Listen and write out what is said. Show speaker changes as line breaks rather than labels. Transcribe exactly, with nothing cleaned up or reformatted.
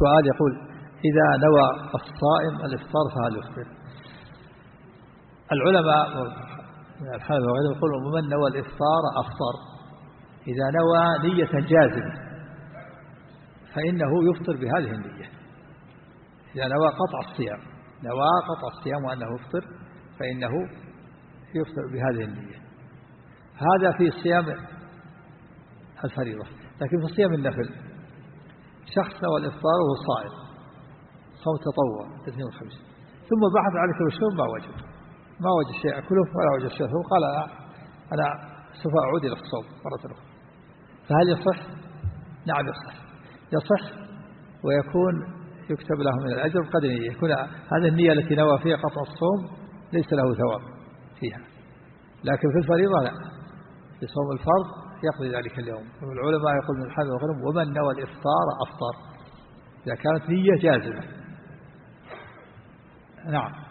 سؤال يقول إذا نوى الصائم الإفطار فهل يفطر؟ العلماء من الحنفية وغيرهم يقولون ومن نوى الإفطار أفطر. إذا نوى نية جازمة فإنه يفطر بهذه النية. إذا نوى قطع الصيام نوى قطع الصيام وأنه يفطر فإنه يفطر بهذه النية. هذا في صيام الفريضة. لكن في صيام النفل شخص نوى الإفطار وهو صائم صوم تطوع الاثنين والخميس ثم بحث عن كل شيء ما وجد ما وجد شيء أكله ولا وجد شيء ثم قال أنا سوف أعود إلى الصوم مرة أخرى. فهل يصح؟ نعم يصح يصح ويكون يكتب له من الأجر قدر نية. يكون هذه النية التي نوى فيها قطع الصوم ليس له ثواب فيها. لكن في الفريضة لا، في صوم الفرض يقضي ذلك اليوم. والعلماء يقول من الحنفية وغيرهم ومن نوى الإفطار أفطر إذا كانت نية جازمة. نعم.